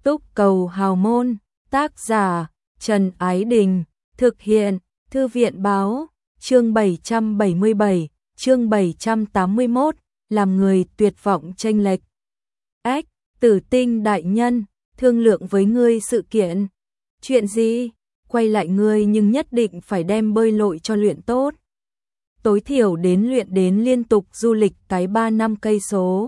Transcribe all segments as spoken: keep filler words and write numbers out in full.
Túc Cầu Hào Môn, tác giả Trần Ái Đình, thực hiện Thư viện Báo, chương bảy trăm bảy mươi bảy, chương bảy trăm tám mươi mốt, làm người tuyệt vọng chênh lệch. Ách, Tử Tinh đại nhân, thương lượng với ngươi sự kiện. Chuyện gì? Quay lại ngươi nhưng nhất định phải đem bơi lội cho luyện tốt. Tối thiểu đến luyện đến liên tục du lịch cái ba năm cây số.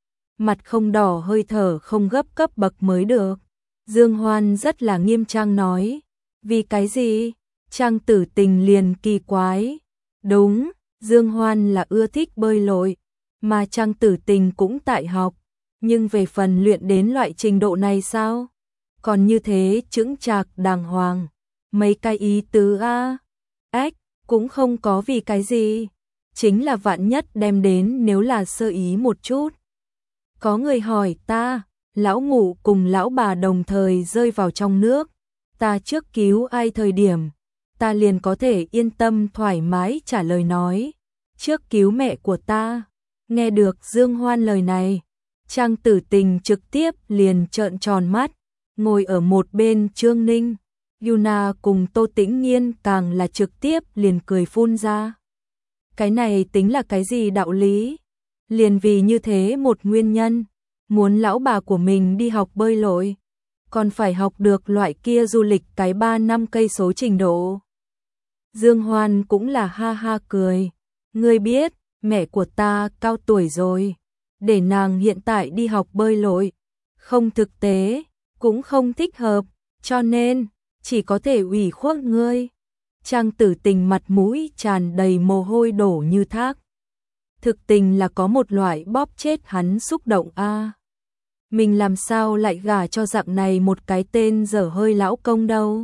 Mặt không đỏ hơi thở không gấp cấp bậc mới được. Dương Hoan rất là nghiêm trang nói. Vì cái gì? Trang Tử Tình liền kỳ quái. Đúng, Dương Hoan là ưa thích bơi lội, mà Trang Tử Tình cũng tại học. Nhưng về phần luyện đến loại trình độ này sao? Còn như thế chững chạc đàng hoàng. Mấy cái ý tứ a, ếch, cũng không có vì cái gì. Chính là vạn nhất đem đến nếu là sơ ý một chút. Có người hỏi ta, lão ngũ cùng lão bà đồng thời rơi vào trong nước. Ta trước cứu ai thời điểm, ta liền có thể yên tâm thoải mái trả lời nói. Trước cứu mẹ của ta. Nghe được Dương Hoan lời này, Trang Tử Tình trực tiếp liền trợn tròn mắt, ngồi ở một bên Trương Ninh. Yuna cùng Tô Tĩnh Nghiên càng là trực tiếp liền cười phun ra. Cái này tính là cái gì đạo lý? Liền vì như thế một nguyên nhân, muốn lão bà của mình đi học bơi lội, còn phải học được loại kia du lịch cái ba năm cây số trình độ. Dương Hoan cũng là ha ha cười. Ngươi biết, mẹ của ta cao tuổi rồi, để nàng hiện tại đi học bơi lội, không thực tế, cũng không thích hợp, cho nên chỉ có thể ủy khuất ngươi. Trang Tử Tình mặt mũi tràn đầy mồ hôi đổ như thác. Thực tình là có một loại bóp chết hắn xúc động a. Mình làm sao lại gả cho dạng này một cái tên dở hơi lão công đâu.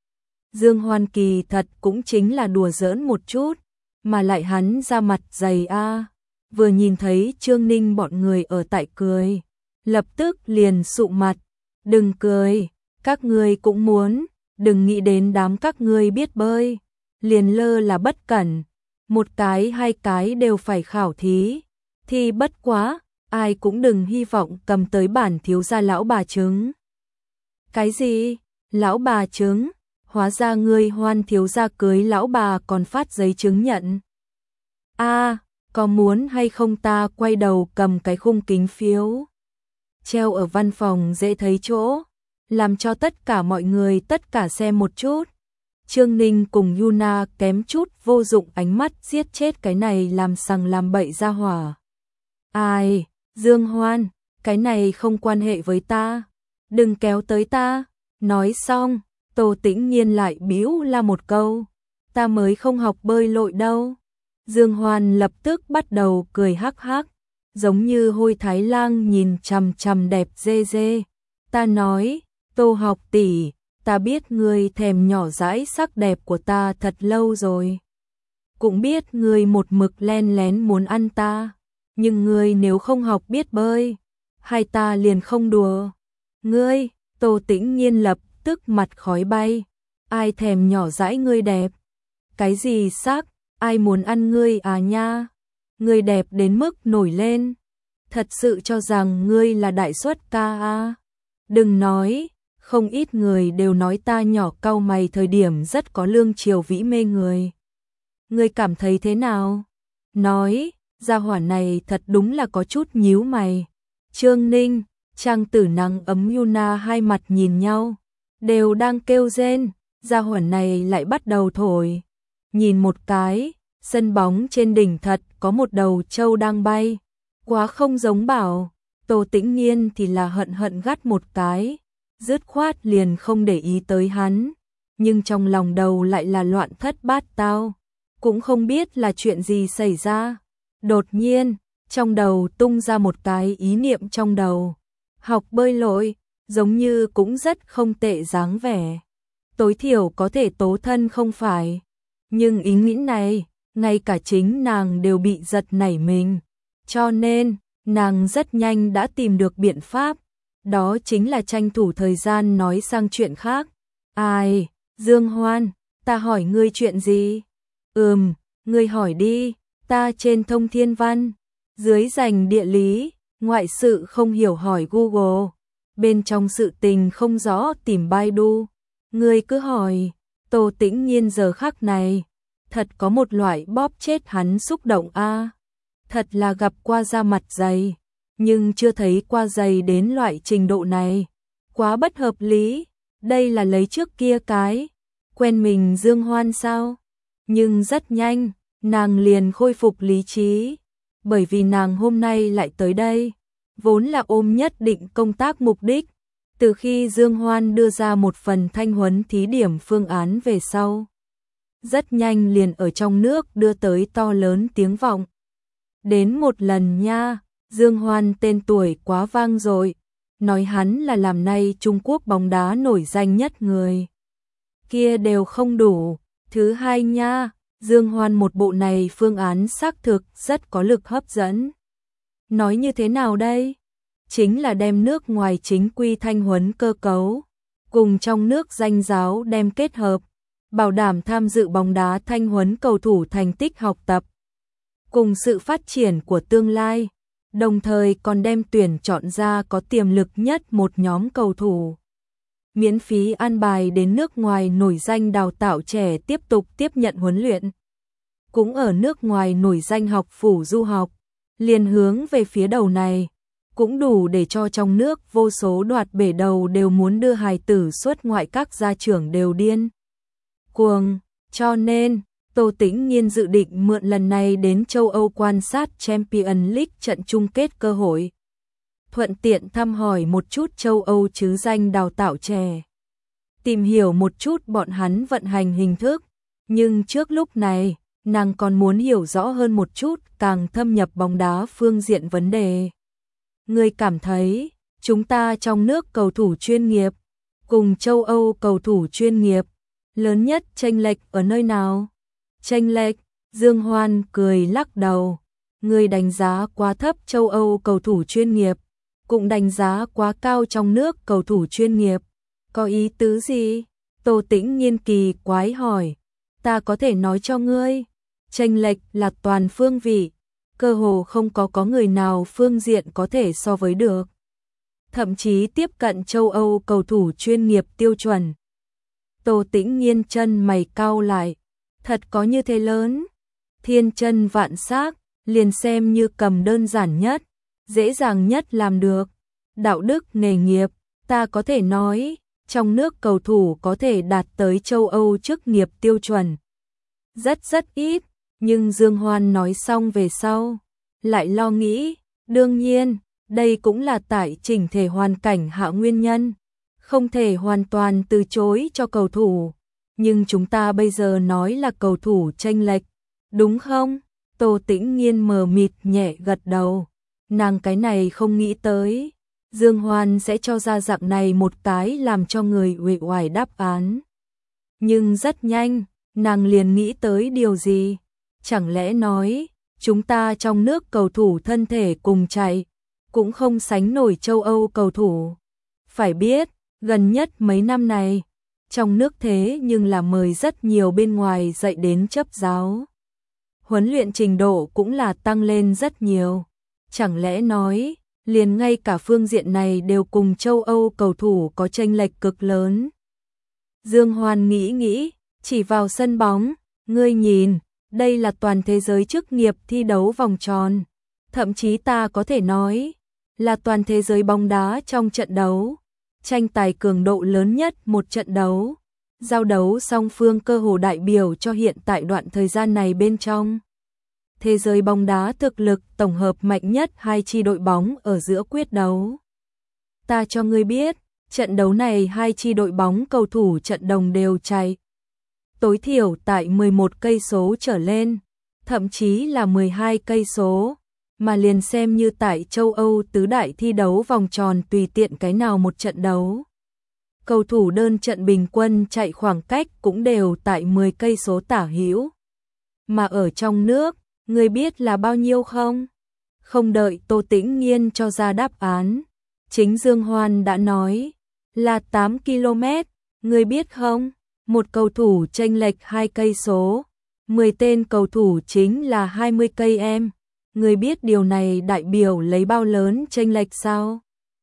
Dương Hoan kỳ thật cũng chính là đùa giỡn một chút, mà lại hắn ra mặt dày a. Vừa nhìn thấy Trương Ninh bọn người ở tại cười, lập tức liền sụ mặt. Đừng cười, các ngươi cũng muốn, đừng nghĩ đến đám các ngươi biết bơi, liền lơ là bất cẩn, một cái hai cái đều phải khảo thí, thì bất quá, ai cũng đừng hy vọng cầm tới bản thiếu gia lão bà trứng. Cái gì? Lão bà trứng? Hóa ra ngươi Hoan thiếu gia cưới lão bà còn phát giấy chứng nhận. A, có muốn hay không ta quay đầu cầm cái khung kính phiếu treo ở văn phòng dễ thấy chỗ, làm cho tất cả mọi người tất cả xem một chút. Trương Ninh cùng Yuna kém chút vô dụng ánh mắt giết chết cái này làm sằng làm bậy ra hỏa. Ai, Dương Hoan, cái này không quan hệ với ta, đừng kéo tới ta. Nói xong, Tô Tĩnh Nghiên lại bĩu la một câu, ta mới không học bơi lội đâu. Dương Hoan lập tức bắt đầu cười hắc hắc, giống như hôi thái lang nhìn chằm chằm đẹp dê dê. Ta nói, Tô học tỷ, ta biết ngươi thèm nhỏ dãi sắc đẹp của ta thật lâu rồi. Cũng biết ngươi một mực len lén muốn ăn ta, nhưng ngươi nếu không học biết bơi, hai ta liền không đùa. Ngươi, Tô Tĩnh Nghiên lập tức mặt khói bay. Ai thèm nhỏ dãi ngươi đẹp? Cái gì sắc? Ai muốn ăn ngươi à nha? Ngươi đẹp đến mức nổi lên. Thật sự cho rằng ngươi là đại xuất ca à? Đừng nói, không ít người đều nói ta nhỏ cau mày thời điểm rất có lương triều vĩ mê người. Ngươi cảm thấy thế nào? Nói, gia hỏa này thật đúng là có chút nhíu mày. Trương Ninh, Trang Tử Năng ấm Yuna hai mặt nhìn nhau, đều đang kêu rên, gia hỏa này lại bắt đầu thổi. Nhìn một cái, sân bóng trên đỉnh thật có một đầu trâu đang bay, quá không giống bảo. Tô Tĩnh Nghiên thì là hận hận gắt một cái, dứt khoát liền không để ý tới hắn, nhưng trong lòng đầu lại là loạn thất bát tao, cũng không biết là chuyện gì xảy ra. Đột nhiên, trong đầu tung ra một cái ý niệm trong đầu, học bơi lội, giống như cũng rất không tệ dáng vẻ. Tối thiểu có thể tố thân không phải, nhưng ý nghĩ này, ngay cả chính nàng đều bị giật nảy mình, cho nên nàng rất nhanh đã tìm được biện pháp, đó chính là tranh thủ thời gian nói sang chuyện khác. Ai, Dương Hoan, ta hỏi ngươi chuyện gì? Ừm, ngươi hỏi đi, ta trên thông thiên văn, dưới dành địa lý, ngoại sự không hiểu hỏi Google. bên trong sự tình không rõ tìm Baidu. Ngươi cứ hỏi, Tô Tĩnh Nhiên giờ khắc này, thật có một loại bóp chết hắn xúc động a. Thật là gặp qua da mặt dày, nhưng chưa thấy qua dày đến loại trình độ này. Quá bất hợp lý, đây là lấy trước kia cái, quen mình Dương Hoan sao? Nhưng rất nhanh, nàng liền khôi phục lý trí, bởi vì nàng hôm nay lại tới đây, vốn là ôm nhất định công tác mục đích. Từ khi Dương Hoan đưa ra một phần thanh huấn thí điểm phương án về sau, rất nhanh liền ở trong nước đưa tới to lớn tiếng vọng. Đến một lần nha, Dương Hoan tên tuổi quá vang rồi, nói hắn là làm nay Trung Quốc bóng đá nổi danh nhất người. Kia đều không đủ, thứ hai nha, Dương Hoan một bộ này phương án xác thực rất có lực hấp dẫn. Nói như thế nào đây? Chính là đem nước ngoài chính quy thanh huấn cơ cấu, cùng trong nước danh giáo đem kết hợp, bảo đảm tham dự bóng đá thanh huấn cầu thủ thành tích học tập, cùng sự phát triển của tương lai, đồng thời còn đem tuyển chọn ra có tiềm lực nhất một nhóm cầu thủ. Miễn phí an bài đến nước ngoài nổi danh đào tạo trẻ tiếp tục tiếp nhận huấn luyện. Cũng ở nước ngoài nổi danh học phủ du học, liền hướng về phía đầu này, cũng đủ để cho trong nước vô số đoạt bể đầu đều muốn đưa hài tử xuất ngoại, các gia trưởng đều điên cuồng, cho nên Tô Tĩnh Nhiên dự định mượn lần này đến châu Âu quan sát Champions League trận chung kết cơ hội, thuận tiện thăm hỏi một chút châu Âu chứ danh đào tạo trẻ, tìm hiểu một chút bọn hắn vận hành hình thức, nhưng trước lúc này, nàng còn muốn hiểu rõ hơn một chút, càng thâm nhập bóng đá phương diện vấn đề. Ngươi cảm thấy, chúng ta trong nước cầu thủ chuyên nghiệp, cùng châu Âu cầu thủ chuyên nghiệp, lớn nhất chênh lệch ở nơi nào? Chênh lệch, Dương Hoan cười lắc đầu, ngươi đánh giá quá thấp châu Âu cầu thủ chuyên nghiệp, cũng đánh giá quá cao trong nước cầu thủ chuyên nghiệp. Có ý tứ gì? Tô Tĩnh Nhiên kỳ quái hỏi. Ta có thể nói cho ngươi, chênh lệch là toàn phương vị, cơ hồ không có có người nào phương diện có thể so với được. Thậm chí tiếp cận châu Âu cầu thủ chuyên nghiệp tiêu chuẩn. Tô Tĩnh Nhiên chân mày cau lại, thật có như thế lớn? Thiên chân vạn sắc, liền xem như cầm đơn giản nhất, dễ dàng nhất làm được. Đạo đức nghề nghiệp, ta có thể nói, trong nước cầu thủ có thể đạt tới châu Âu chức nghiệp tiêu chuẩn. Rất rất ít, nhưng Dương Hoan nói xong về sau, lại lo nghĩ, đương nhiên, đây cũng là tại chỉnh thể hoàn cảnh hạ nguyên nhân, không thể hoàn toàn từ chối cho cầu thủ, nhưng chúng ta bây giờ nói là cầu thủ chênh lệch, đúng không? Tô Tĩnh Nhiên mờ mịt nhẹ gật đầu, nàng cái này không nghĩ tới, Dương Hoan sẽ cho ra dạng này một cái làm cho người uể oải đáp án. Nhưng rất nhanh, nàng liền nghĩ tới điều gì? Chẳng lẽ nói, chúng ta trong nước cầu thủ thân thể cùng chạy, cũng không sánh nổi châu Âu cầu thủ. Phải biết, gần nhất mấy năm này, trong nước thế nhưng là mời rất nhiều bên ngoài dạy đến chấp giáo. Huấn luyện trình độ cũng là tăng lên rất nhiều. Chẳng lẽ nói, liền ngay cả phương diện này đều cùng châu Âu cầu thủ có chênh lệch cực lớn. Dương Hoan nghĩ nghĩ, chỉ vào sân bóng, ngươi nhìn, đây là toàn thế giới chức nghiệp thi đấu vòng tròn. Thậm chí ta có thể nói, là toàn thế giới bóng đá trong trận đấu. Tranh tài cường độ lớn nhất một trận đấu. Giao đấu song phương cơ hồ đại biểu cho hiện tại đoạn thời gian này bên trong. Thế giới bóng đá thực lực tổng hợp mạnh nhất hai chi đội bóng ở giữa quyết đấu. Ta cho ngươi biết, trận đấu này hai chi đội bóng cầu thủ trận đồng đều chạy. Tối thiểu tại mười một cây số trở lên, thậm chí là mười hai cây số, mà liền xem như tại châu Âu tứ đại thi đấu vòng tròn tùy tiện cái nào một trận đấu. Cầu thủ đơn trận bình quân chạy khoảng cách cũng đều tại mười cây số tả hữu. Mà ở trong nước, ngươi biết là bao nhiêu không? Không đợi Tô Tĩnh Nhiên cho ra đáp án, chính Dương Hoan đã nói là tám ki lô mét, ngươi biết không? Một cầu thủ chênh lệch hai cây số, mười tên cầu thủ chính là hai mươi cây em. Ngươi biết điều này đại biểu lấy bao lớn chênh lệch sao?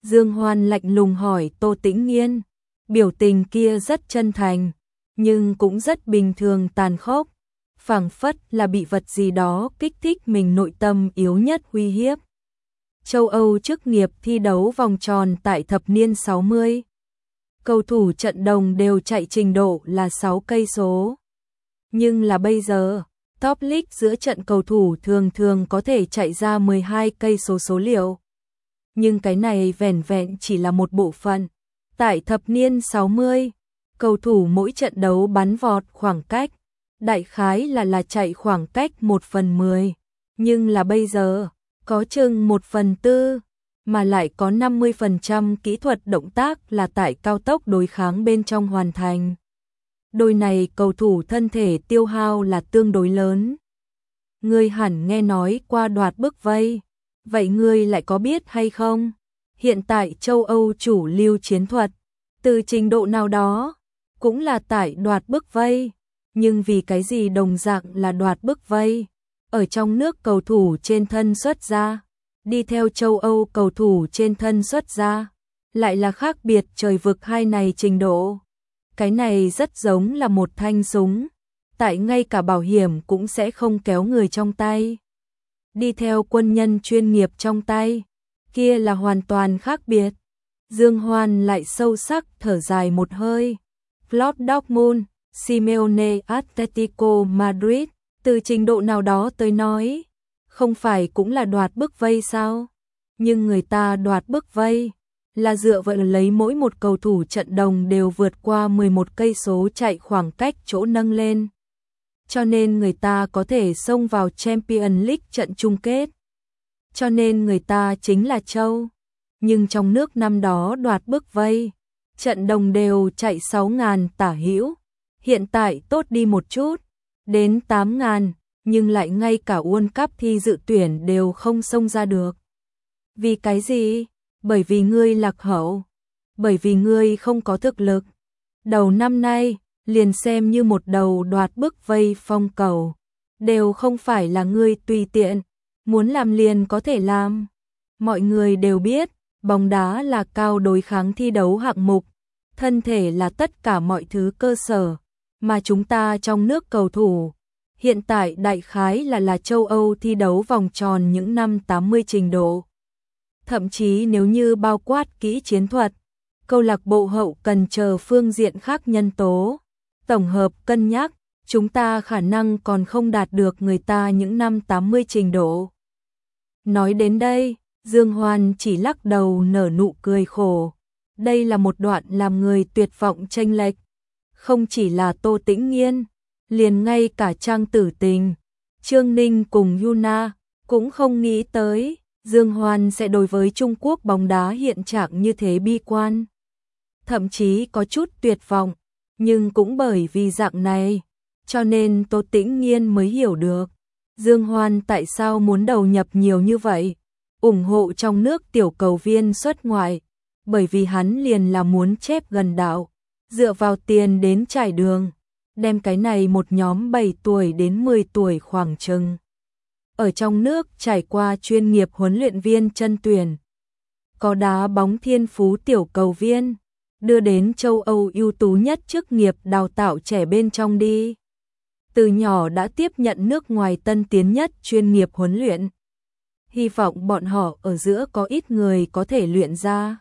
Dương Hoan lạnh lùng hỏi Tô Tĩnh Nghiên, biểu tình kia rất chân thành, nhưng cũng rất bình thường tàn khốc, phảng phất là bị vật gì đó kích thích mình nội tâm yếu nhất uy hiếp. Châu Âu chức nghiệp thi đấu vòng tròn tại thập niên sáu mươi. Cầu thủ trận đồng đều chạy trình độ là sáu cây số. Nhưng là bây giờ, Top League giữa trận cầu thủ thường thường có thể chạy ra mười hai cây số số liệu. Nhưng cái này vẻn vẹn chỉ là một bộ phận. Tại thập niên sáu mươi, cầu thủ mỗi trận đấu bắn vọt khoảng cách, đại khái là là chạy khoảng cách một phần mười. Nhưng là bây giờ, có chừng một phần tư, mà lại có năm mươi phần trăm kỹ thuật động tác là tại cao tốc đối kháng bên trong hoàn thành. Đôi này cầu thủ thân thể tiêu hao là tương đối lớn. Ngươi hẳn nghe nói qua đoạt bức vây, vậy ngươi lại có biết hay không? Hiện tại châu Âu chủ lưu chiến thuật, từ trình độ nào đó, cũng là tại đoạt bức vây, nhưng vì cái gì đồng dạng là đoạt bức vây? Ở trong nước cầu thủ trên thân xuất ra, đi theo châu Âu cầu thủ trên thân xuất ra, lại là khác biệt trời vực hai này trình độ. Cái này rất giống là một thanh súng, tại ngay cả bảo hiểm cũng sẽ không kéo người trong tay. Đi theo quân nhân chuyên nghiệp trong tay, kia là hoàn toàn khác biệt. Dương Hoan lại sâu sắc thở dài một hơi. Klopp Dortmund, Simeone Atletico Madrid, từ trình độ nào đó tới nói, không phải cũng là đoạt bức vây sao? Nhưng người ta đoạt bức vây là dựa vào lấy mỗi một cầu thủ trận đồng đều vượt qua mười một cây số chạy khoảng cách chỗ nâng lên. Cho nên người ta có thể xông vào Champions League trận chung kết. Cho nên người ta chính là châu. Nhưng trong nước năm đó đoạt bức vây, trận đồng đều chạy sáu ngàn tả hữu, hiện tại tốt đi một chút, đến tám ngàn, nhưng lại ngay cả World Cup thi dự tuyển đều không xông ra được. Vì cái gì? Bởi vì ngươi lạc hậu, bởi vì ngươi không có thực lực. Đầu năm nay, liền xem như một đầu đoạt bức vây phong cầu, đều không phải là ngươi tùy tiện, muốn làm liền có thể làm. Mọi người đều biết, bóng đá là cao đối kháng thi đấu hạng mục, thân thể là tất cả mọi thứ cơ sở, mà chúng ta trong nước cầu thủ, hiện tại đại khái là là châu Âu thi đấu vòng tròn những năm tám mươi trình độ. Thậm chí nếu như bao quát kỹ chiến thuật, câu lạc bộ hậu cần chờ phương diện khác nhân tố, tổng hợp cân nhắc, chúng ta khả năng còn không đạt được người ta những năm tám mươi trình độ. Nói đến đây, Dương Hoan chỉ lắc đầu nở nụ cười khổ. Đây là một đoạn làm người tuyệt vọng chênh lệch. Không chỉ là Tô Tĩnh Nghiên, liền ngay cả Trang Tử Tình, Trương Ninh cùng Yuna cũng không nghĩ tới Dương Hoan sẽ đối với Trung Quốc bóng đá hiện trạng như thế bi quan. Thậm chí có chút tuyệt vọng, nhưng cũng bởi vì dạng này, cho nên Tô Tĩnh Nghiên mới hiểu được Dương Hoan tại sao muốn đầu nhập nhiều như vậy, ủng hộ trong nước tiểu cầu viên xuất ngoại, bởi vì hắn liền là muốn chép gần đạo, dựa vào tiền đến trải đường, đem cái này một nhóm bảy tuổi đến mười tuổi khoảng chừng. Ở trong nước trải qua chuyên nghiệp huấn luyện viên chân tuyển, có đá bóng thiên phú tiểu cầu viên, đưa đến châu Âu ưu tú nhất chức nghiệp đào tạo trẻ bên trong đi. Từ nhỏ đã tiếp nhận nước ngoài tân tiến nhất chuyên nghiệp huấn luyện. Hy vọng bọn họ ở giữa có ít người có thể luyện ra.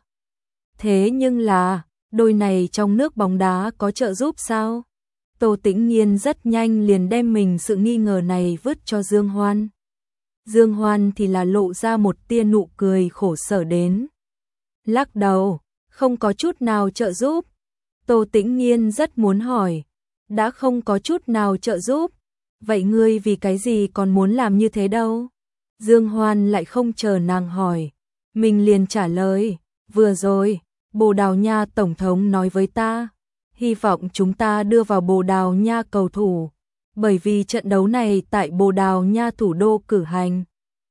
Thế nhưng là, đôi này trong nước bóng đá có trợ giúp sao? Tô Tĩnh Nghiên rất nhanh liền đem mình sự nghi ngờ này vứt cho Dương Hoan. Dương Hoan thì là lộ ra một tia nụ cười khổ sở đến. Lắc đầu, không có chút nào trợ giúp. Tô Tĩnh Nghiên rất muốn hỏi, đã không có chút nào trợ giúp, vậy ngươi vì cái gì còn muốn làm như thế đâu? Dương Hoan lại không chờ nàng hỏi, mình liền trả lời, vừa rồi, Bồ Đào Nha Tổng thống nói với ta, hy vọng chúng ta đưa vào Bồ Đào Nha cầu thủ, bởi vì trận đấu này tại Bồ Đào Nha thủ đô cử hành.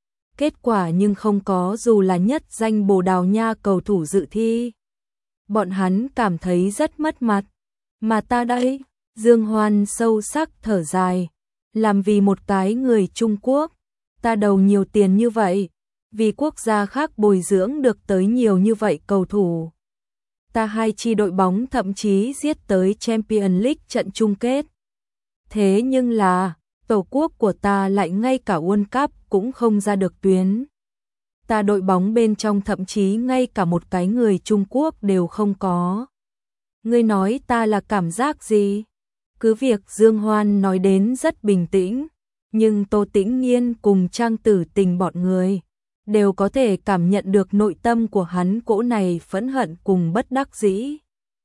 Kết quả nhưng không có dù là nhất danh Bồ Đào Nha cầu thủ dự thi. Bọn hắn cảm thấy rất mất mặt, mà ta đây, Dương Hoan sâu sắc thở dài, làm vì một cái người Trung Quốc, ta đầu nhiều tiền như vậy, vì quốc gia khác bồi dưỡng được tới nhiều như vậy cầu thủ. Ta hai chi đội bóng thậm chí giết tới Champions League trận chung kết. Thế nhưng là, tổ quốc của ta lại ngay cả World Cup cũng không ra được tuyến. Ta đội bóng bên trong thậm chí ngay cả một cái người Trung Quốc đều không có. Ngươi nói ta là cảm giác gì? Cứ việc Dương Hoan nói đến rất bình tĩnh, nhưng Tô Tĩnh Nhiên cùng Trang Tử Tình bọn người đều có thể cảm nhận được nội tâm của hắn cỗ này phẫn hận cùng bất đắc dĩ.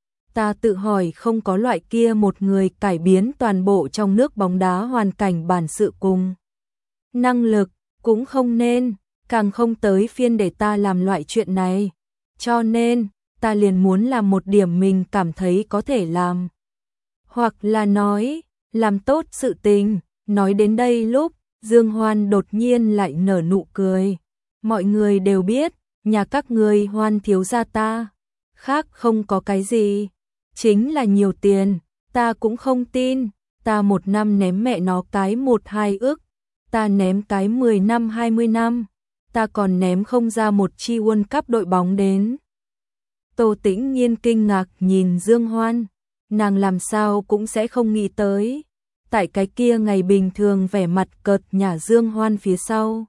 Ta tự hỏi không có loại kia một người cải biến toàn bộ trong nước bóng đá hoàn cảnh bản sự cùng năng lực, cũng không nên, càng không tới phiên để ta làm loại chuyện này. Cho nên, ta liền muốn làm một điểm mình cảm thấy có thể làm. Hoặc là nói, làm tốt sự tình. Nói đến đây lúc, Dương Hoan đột nhiên lại nở nụ cười. Mọi người đều biết, nhà các ngươi Hoan thiếu gia ta. Khác không có cái gì. Chính là nhiều tiền, ta cũng không tin. Ta một năm ném mẹ nó cái một hai ức. Ta ném cái mười năm hai mươi năm. Ta còn ném không ra một chi World Cup đội bóng đến. Tô Tĩnh Nhiên kinh ngạc nhìn Dương Hoan. Nàng làm sao cũng sẽ không nghĩ tới. Tại cái kia ngày bình thường vẻ mặt cợt nhả Dương Hoan phía sau.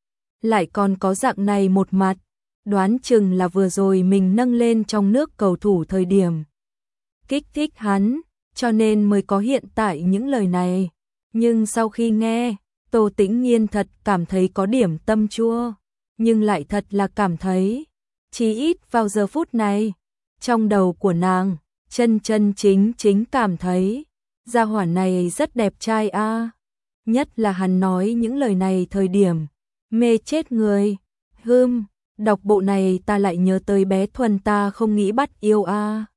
Lại còn có dạng này một mặt. Đoán chừng là vừa rồi mình nâng lên trong nước cầu thủ thời điểm. Kích thích hắn, cho nên mới có hiện tại những lời này. Nhưng sau khi nghe, Tô Tĩnh Nhiên thật cảm thấy có điểm tâm chua. Nhưng lại thật là cảm thấy, chỉ ít vào giờ phút này, trong đầu của nàng, chân chân chính chính cảm thấy, gia hỏa này rất đẹp trai a. À. Nhất là hắn nói những lời này thời điểm, mê chết người. Hừm, đọc bộ này ta lại nhớ tới bé Thuần ta không nghĩ bắt yêu a. À.